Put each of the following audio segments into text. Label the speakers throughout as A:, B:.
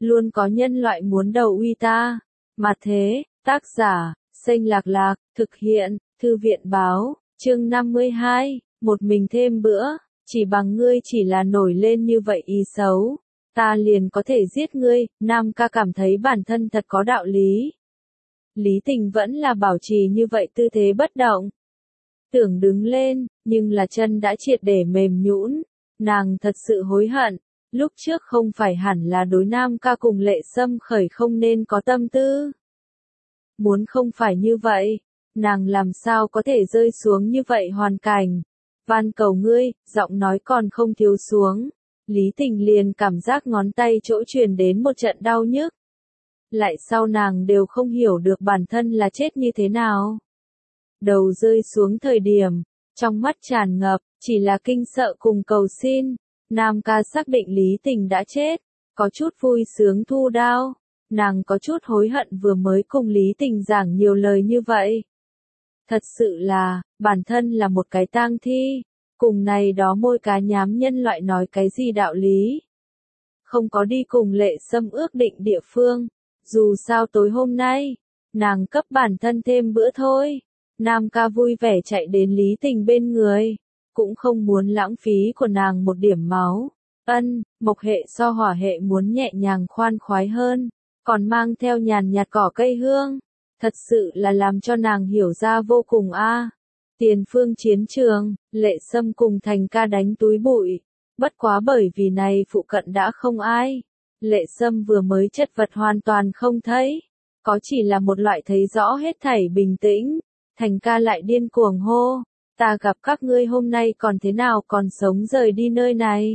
A: luôn có nhân loại muốn đầu uy ta. Mà thế, tác giả, Xanh Lạc Lạc, thực hiện, Thư viện báo, chương 52, một mình thêm bữa, chỉ bằng ngươi chỉ là nổi lên như vậy ý xấu, ta liền có thể giết ngươi. Nam ca cảm thấy bản thân thật có đạo lý. Lý Tình vẫn là bảo trì như vậy tư thế bất động. Tưởng đứng lên, nhưng là chân đã triệt để mềm nhũn. Nàng thật sự hối hận, lúc trước không phải hẳn là đối Nam ca cùng Lệ Sâm khởi không nên có tâm tư. Muốn không phải như vậy, nàng làm sao có thể rơi xuống như vậy hoàn cảnh. Van cầu ngươi, giọng nói còn không thiếu xuống. Lý Tình liền cảm giác ngón tay chỗ truyền đến một trận đau nhức. Lại sau nàng đều không hiểu được bản thân là chết như thế nào. Đầu rơi xuống thời điểm, trong mắt tràn ngập, chỉ là kinh sợ cùng cầu xin. Nam ca xác định Lý Tình đã chết, có chút vui sướng thu đao. Nàng có chút hối hận vừa mới cùng Lý Tình giảng nhiều lời như vậy. Thật sự là, bản thân là một cái tang thi, cùng này đó môi cá nhám nhân loại nói cái gì đạo lý. Không có đi cùng Lệ Sâm ước định địa phương, dù sao tối hôm nay, nàng cấp bản thân thêm bữa thôi. Nam ca vui vẻ chạy đến Lý Tình bên người, cũng không muốn lãng phí của nàng một điểm máu. Mộc hệ so hỏa hệ muốn nhẹ nhàng khoan khoái hơn, còn mang theo nhàn nhạt cỏ cây hương, thật sự là làm cho nàng hiểu ra vô cùng a. Tiền phương chiến trường, Lệ Sâm cùng Thành ca đánh túi bụi, bất quá bởi vì này phụ cận đã không ai. Lệ Sâm vừa mới chất vật hoàn toàn không thấy, có chỉ là một loại thấy rõ hết thảy bình tĩnh. Thành ca lại điên cuồng hô, ta gặp các ngươi hôm nay còn thế nào còn sống rời đi nơi này.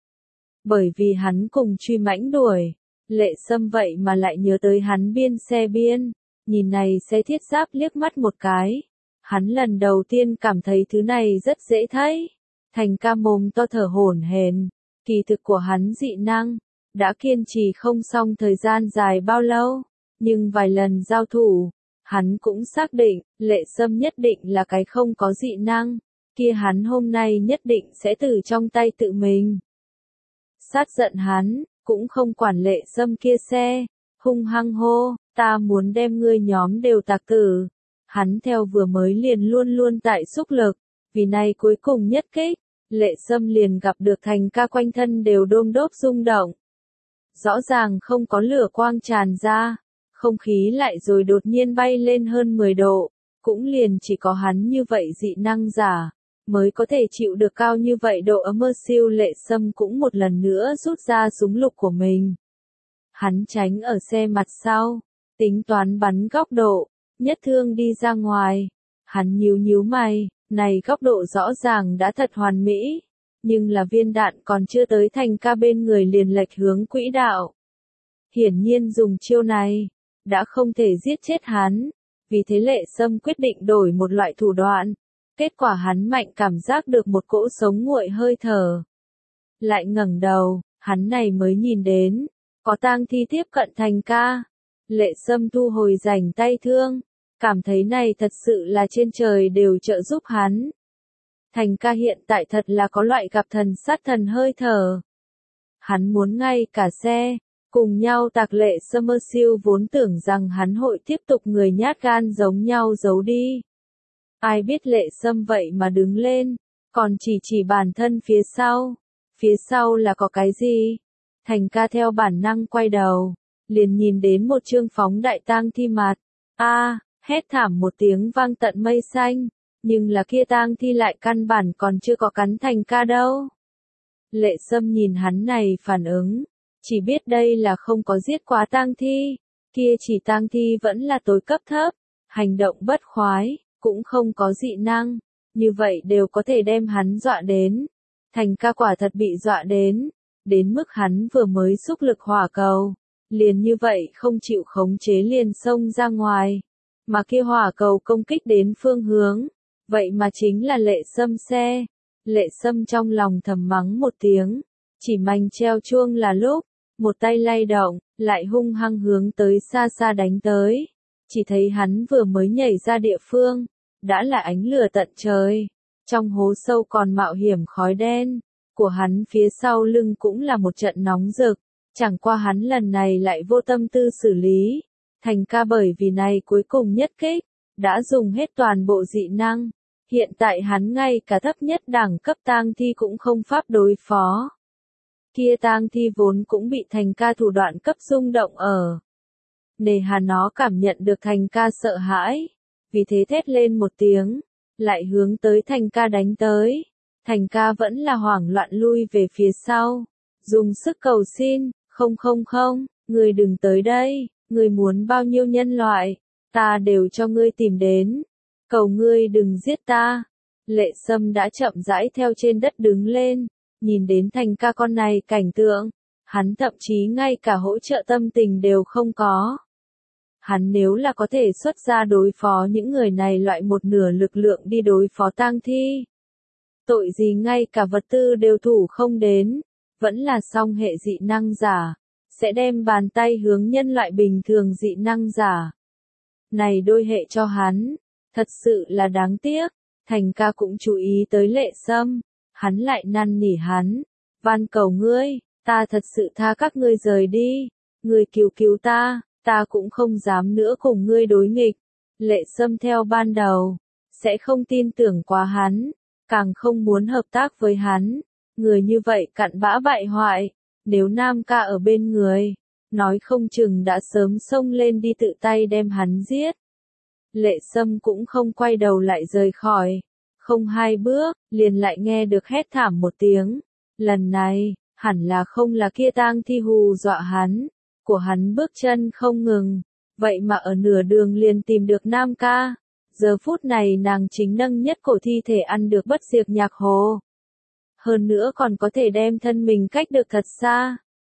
A: Bởi vì hắn cùng truy mãnh đuổi, Lệ Sâm vậy mà lại nhớ tới hắn biên xe biên, nhìn này xe thiết giáp liếc mắt một cái. Hắn lần đầu tiên cảm thấy thứ này rất dễ thấy. Thành ca mồm to thở hổn hển, kỳ thực của hắn dị năng, đã kiên trì không xong thời gian dài bao lâu, nhưng vài lần giao thủ, hắn cũng xác định, Lệ Sâm nhất định là cái không có dị năng, kia hắn hôm nay nhất định sẽ từ trong tay tự mình. Sát giận hắn, cũng không quản Lệ Sâm kia xe, hung hăng hô, ta muốn đem ngươi nhóm đều tạc tử. Hắn theo vừa mới liền luôn luôn tại xúc lực, vì này cuối cùng nhất kích, Lệ Sâm liền gặp được Thành ca quanh thân đều đôm đốp rung động. Rõ ràng không có lửa quang tràn ra, không khí lại rồi đột nhiên bay lên hơn 10 độ, cũng liền chỉ có hắn như vậy dị năng giả, mới có thể chịu được cao như vậy độ ấm. Siêu Lệ Sâm cũng một lần nữa rút ra súng lục của mình. Hắn tránh ở xe mặt sau, tính toán bắn góc độ, nhất thương đi ra ngoài. Hắn nhíu mày, này góc độ rõ ràng đã thật hoàn mỹ, nhưng là viên đạn còn chưa tới Thành ca bên người liền lệch hướng quỹ đạo. Hiển nhiên dùng chiêu này, đã không thể giết chết hắn, vì thế Lệ Sâm quyết định đổi một loại thủ đoạn. Kết quả hắn mạnh cảm giác được một cỗ sống nguội hơi thở. Lại ngẩng đầu, hắn này mới nhìn đến, có tang thi tiếp cận Thành ca. Lệ Sâm thu hồi rảnh tay thương, cảm thấy này thật sự là trên trời đều trợ giúp hắn. Thành ca hiện tại thật là có loại gặp thần sát thần hơi thở. Hắn muốn ngay cả xe, cùng nhau tạc Lệ Sâm. Siêu vốn tưởng rằng hắn hội tiếp tục người nhát gan giống nhau giấu đi. Ai biết Lệ Sâm vậy mà đứng lên, còn chỉ bản thân phía sau. Phía sau là có cái gì? Thành ca theo bản năng quay đầu, liền nhìn đến một trương phóng đại tang thi mặt. Hét thảm một tiếng vang tận mây xanh, nhưng là kia tang thi lại căn bản còn chưa có cắn Thành ca đâu. Lệ Sâm nhìn hắn này phản ứng, chỉ biết đây là không có giết quá tang thi, kia chỉ tang thi vẫn là tối cấp thấp, hành động bất khoái, cũng không có dị năng, như vậy đều có thể đem hắn dọa đến. Thành ca quả thật bị dọa đến mức hắn vừa mới xúc lực hỏa cầu, liền như vậy không chịu khống chế liền xông ra ngoài, mà kia hỏa cầu công kích đến phương hướng, vậy mà chính là Lệ Sâm xe. Lệ Sâm trong lòng thầm mắng một tiếng, chỉ manh treo chuông là lúc, một tay lay động, lại hung hăng hướng tới xa xa đánh tới. Chỉ thấy hắn vừa mới nhảy ra địa phương, đã là ánh lửa tận trời, trong hố sâu còn mạo hiểm khói đen, của hắn phía sau lưng cũng là một trận nóng rực, chẳng qua hắn lần này lại vô tâm tư xử lý. Thành ca bởi vì này cuối cùng nhất kích, đã dùng hết toàn bộ dị năng. Hiện tại hắn ngay cả thấp nhất đẳng cấp tang thi cũng không pháp đối phó. Kia tang thi vốn cũng bị thành ca thủ đoạn cấp rung động ở. Nề hà nó cảm nhận được thành ca sợ hãi. Vì thế thét lên một tiếng, lại hướng tới thành ca đánh tới. Thành ca vẫn là hoảng loạn lui về phía sau. Dùng sức cầu xin, không, ngươi đừng tới đây, ngươi muốn bao nhiêu nhân loại, ta đều cho ngươi tìm đến. Cầu ngươi đừng giết ta. Lệ Sâm đã chậm rãi theo trên đất đứng lên, nhìn đến thành ca con này cảnh tượng, hắn thậm chí ngay cả hỗ trợ tâm tình đều không có. Hắn nếu là có thể xuất ra đối phó những người này loại một nửa lực lượng đi đối phó tang thi. Tội gì ngay cả vật tư đều thủ không đến, vẫn là song hệ dị năng giả, sẽ đem bàn tay hướng nhân loại bình thường dị năng giả. Này đôi hệ cho hắn, thật sự là đáng tiếc. Thành ca cũng chú ý tới Lệ Sâm, hắn lại năn nỉ hắn, van cầu ngươi, ta thật sự tha các ngươi rời đi, ngươi cứu ta, ta cũng không dám nữa cùng ngươi đối nghịch. Lệ Sâm theo ban đầu, sẽ không tin tưởng quá hắn, càng không muốn hợp tác với hắn, người như vậy cặn bã bại hoại, nếu Nam ca ở bên người, nói không chừng đã sớm xông lên đi tự tay đem hắn giết. Lệ Sâm cũng không quay đầu lại rời khỏi, không 2 bước, liền lại nghe được hét thảm một tiếng. Lần này, hẳn là không là kia tang thi hù dọa hắn, của hắn bước chân không ngừng, vậy mà ở nửa đường liền tìm được Nam ca. Giờ phút này nàng chính nâng nhất cổ thi thể ăn được bất diệt nhạc hồ. Hơn nữa còn có thể đem thân mình cách được thật xa.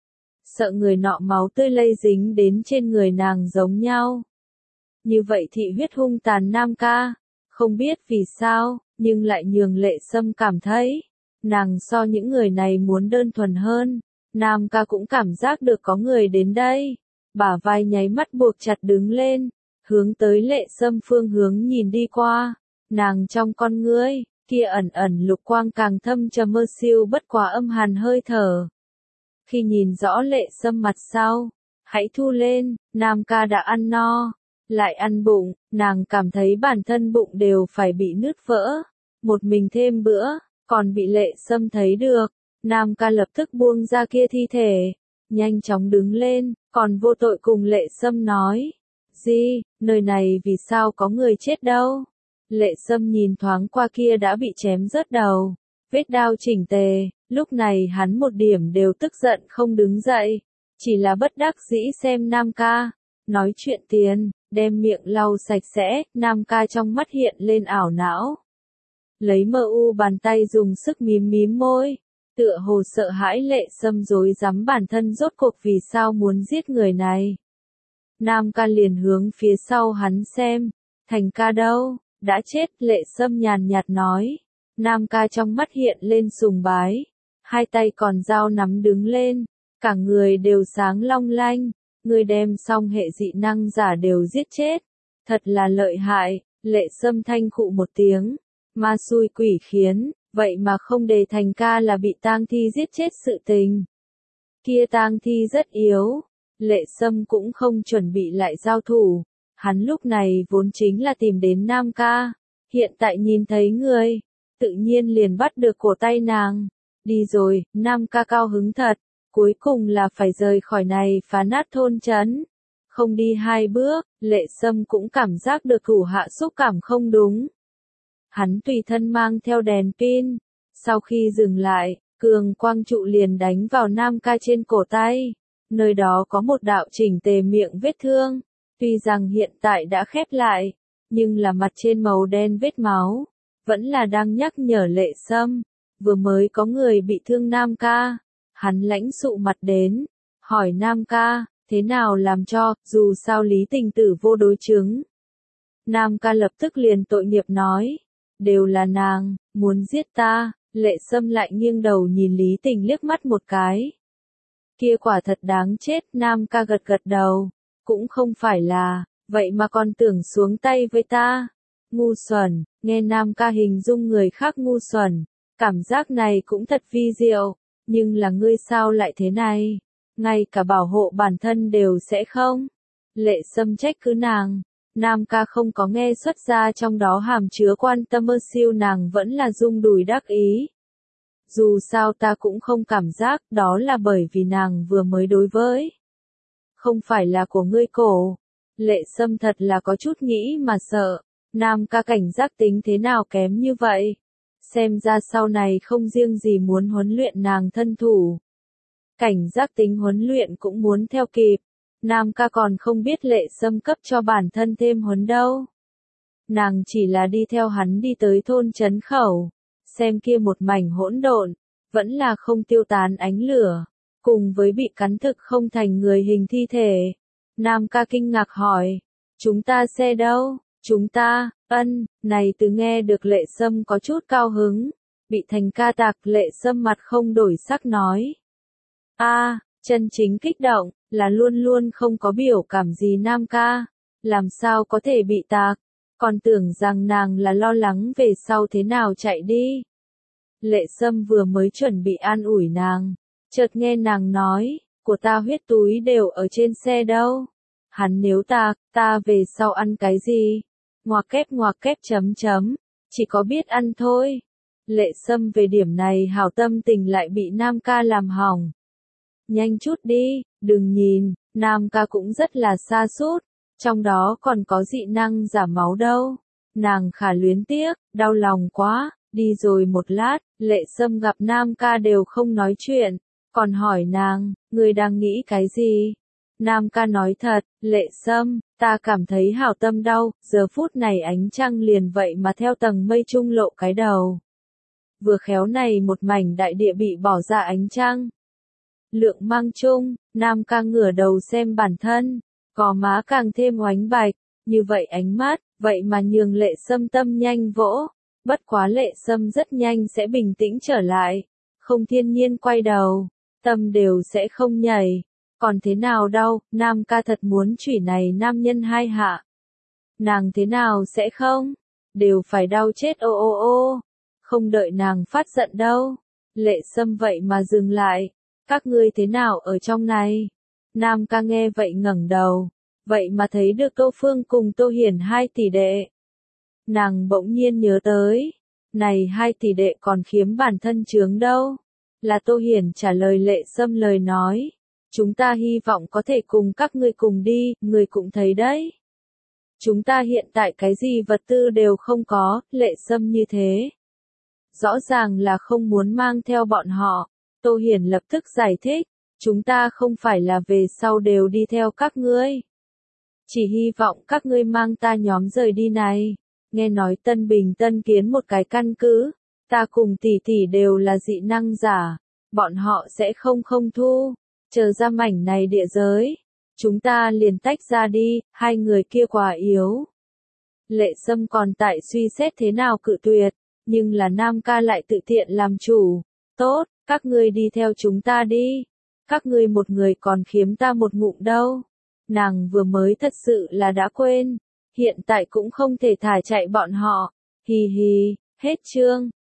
A: Sợ người nọ máu tươi lây dính đến trên người nàng giống nhau. Như vậy thị huyết hung tàn Nam ca, không biết vì sao, nhưng lại nhường Lệ Sâm cảm thấy, nàng so những người này muốn đơn thuần hơn. Nam ca cũng cảm giác được có người đến đây, bả vai nháy mắt buộc chặt đứng lên, hướng tới Lệ Sâm phương hướng nhìn đi qua, nàng trong con ngươi, kia ẩn ẩn lục quang càng thâm trầm mơ siêu bất quá âm hàn hơi thở. Khi nhìn rõ Lệ Sâm mặt sau, hãy thu lên, Nam ca đã ăn no, lại ăn bụng, nàng cảm thấy bản thân bụng đều phải bị nứt vỡ, một mình thêm bữa, còn bị Lệ Sâm thấy được, Nam ca lập tức buông ra kia thi thể, nhanh chóng đứng lên, còn vô tội cùng Lệ Sâm nói, gì, nơi này vì sao có người chết đâu? Lệ Sâm nhìn thoáng qua kia đã bị chém rớt đầu, vết đao chỉnh tề, lúc này hắn một điểm đều tức giận không đứng dậy, chỉ là bất đắc dĩ xem Nam ca, nói chuyện tiền, đem miệng lau sạch sẽ, Nam ca trong mắt hiện lên ảo não. Lấy mờ u bàn tay dùng sức mím môi, tựa hồ sợ hãi Lệ Sâm rối rắm bản thân rốt cuộc vì sao muốn giết người này. Nam ca liền hướng phía sau hắn xem, thành ca đâu, đã chết, Lệ Sâm nhàn nhạt nói. Nam ca trong mắt hiện lên sùng bái, hai tay còn dao nắm đứng lên, cả người đều sáng long lanh, người đem xong hệ dị năng giả đều giết chết, thật là lợi hại. Lệ Sâm thanh khụ một tiếng, ma xui quỷ khiến, vậy mà không đề thành ca là bị tang thi giết chết sự tình. Kia tang thi rất yếu, Lệ Sâm cũng không chuẩn bị lại giao thủ, hắn lúc này vốn chính là tìm đến Nam ca, hiện tại nhìn thấy người, tự nhiên liền bắt được cổ tay nàng. Đi rồi, Nam ca cao hứng thật, cuối cùng là phải rời khỏi này phá nát thôn trấn. Không đi 2 bước, Lệ Sâm cũng cảm giác được thủ hạ xúc cảm không đúng. Hắn tùy thân mang theo đèn pin, sau khi dừng lại, cường quang trụ liền đánh vào Nam ca trên cổ tay. Nơi đó có một đạo chỉnh tề miệng vết thương, tuy rằng hiện tại đã khép lại, nhưng là mặt trên màu đen vết máu, vẫn là đang nhắc nhở Lệ Sâm, vừa mới có người bị thương Nam ca. Hắn lãnh sụ mặt đến, hỏi Nam ca, thế nào làm cho, dù sao Lý Tình Tử vô đối chứng. Nam ca lập tức liền tội nghiệp nói, đều là nàng, muốn giết ta. Lệ Sâm lại nghiêng đầu nhìn Lý Tình liếc mắt một cái. Kia quả thật đáng chết, Nam ca gật gật đầu, cũng không phải là, vậy mà còn tưởng xuống tay với ta. Ngu xuẩn, nghe Nam ca hình dung người khác ngu xuẩn, cảm giác này cũng thật vi diệu, nhưng là ngươi sao lại thế này? ngay cả bảo hộ bản thân đều sẽ không. Lệ Sâm trách cứ nàng, Nam ca không có nghe xuất ra trong đó hàm chứa quan tâm siêu nàng vẫn là rung đùi đắc ý. Dù sao ta cũng không cảm giác đó là bởi vì nàng vừa mới đối với. Không phải là của ngươi cổ. Lệ Sâm thật là có chút nghĩ mà sợ, Nam ca cảnh giác tính thế nào kém như vậy. Xem ra sau này không riêng gì muốn huấn luyện nàng thân thủ. Cảnh giác tính huấn luyện cũng muốn theo kịp. Nam ca còn không biết Lệ Sâm cấp cho bản thân thêm huấn đâu. Nàng chỉ là đi theo hắn đi tới thôn trấn khẩu. Xem kia một mảnh hỗn độn, vẫn là không tiêu tán ánh lửa. Cùng với bị cắn thực không thành người hình thi thể. Nam ca kinh ngạc hỏi. Chúng ta xe đâu? Chúng ta, này từ nghe được Lệ Sâm có chút cao hứng. Bị thành ca tạc Lệ Sâm mặt không đổi sắc nói. Chân chính kích động, là luôn luôn không có biểu cảm gì Nam ca. Làm sao có thể bị tạc, còn tưởng rằng nàng là lo lắng về sau thế nào chạy đi. Lệ Sâm vừa mới chuẩn bị an ủi nàng, chợt nghe nàng nói, của ta huyết túi đều ở trên xe đâu. Hắn nếu ta về sau ăn cái gì? Ngoặc kép chỉ có biết ăn thôi. Lệ Sâm về điểm này hảo tâm tình lại bị Nam ca làm hỏng. Nhanh chút đi, đừng nhìn, Nam ca cũng rất là sa sút, trong đó còn có dị năng giả máu đâu. Nàng khả luyến tiếc, đau lòng quá, đi rồi một lát, Lệ Sâm gặp Nam ca đều không nói chuyện, còn hỏi nàng, người đang nghĩ cái gì? Nam ca nói thật, Lệ Sâm, ta cảm thấy hảo tâm đau, giờ phút này ánh trăng liền vậy mà theo tầng mây trung lộ cái đầu. Vừa khéo này một mảnh đại địa bị bỏ ra ánh trăng. Lượng mang chung, Nam ca ngửa đầu xem bản thân, gò má càng thêm oánh bạch, như vậy ánh mắt, vậy mà nhường Lệ Sâm tâm nhanh vỗ, bất quá Lệ Sâm rất nhanh sẽ bình tĩnh trở lại, không thiên nhiên quay đầu, tâm đều sẽ không nhảy, còn thế nào đâu, Nam ca thật muốn chửi này nam nhân hai hạ. Nàng thế nào sẽ không, đều phải đau chết ô, không đợi nàng phát giận đâu, Lệ Sâm vậy mà dừng lại. Các ngươi thế nào ở trong này? Nam ca nghe vậy ngẩng đầu, vậy mà thấy được Tô Phương cùng Tô Hiển hai tỷ đệ. Nàng bỗng nhiên nhớ tới, này hai tỷ đệ còn khiếm bản thân chướng đâu. Là Tô Hiển trả lời Lệ Sâm lời nói, chúng ta hy vọng có thể cùng các ngươi cùng đi, người cũng thấy đấy. Chúng ta hiện tại cái gì vật tư đều không có, Lệ Sâm như thế. Rõ ràng là không muốn mang theo bọn họ. Tô Hiển lập tức giải thích, chúng ta không phải là về sau đều đi theo các ngươi. Chỉ hy vọng các ngươi mang ta nhóm rời đi này. Nghe nói Tân Bình Tân kiến một cái căn cứ, ta cùng tỷ tỷ đều là dị năng giả, bọn họ sẽ không thu, chờ ra mảnh này địa giới. Chúng ta liền tách ra đi, hai người kia quá yếu. Lệ Sâm còn tại suy xét thế nào cự tuyệt, nhưng là Nam ca lại tự tiện làm chủ. Tốt, các ngươi đi theo chúng ta đi. Các ngươi một người còn khiếm ta một ngụm đâu. Nàng vừa mới thật sự là đã quên. Hiện tại cũng không thể thả chạy bọn họ. Hì hì, hết chương.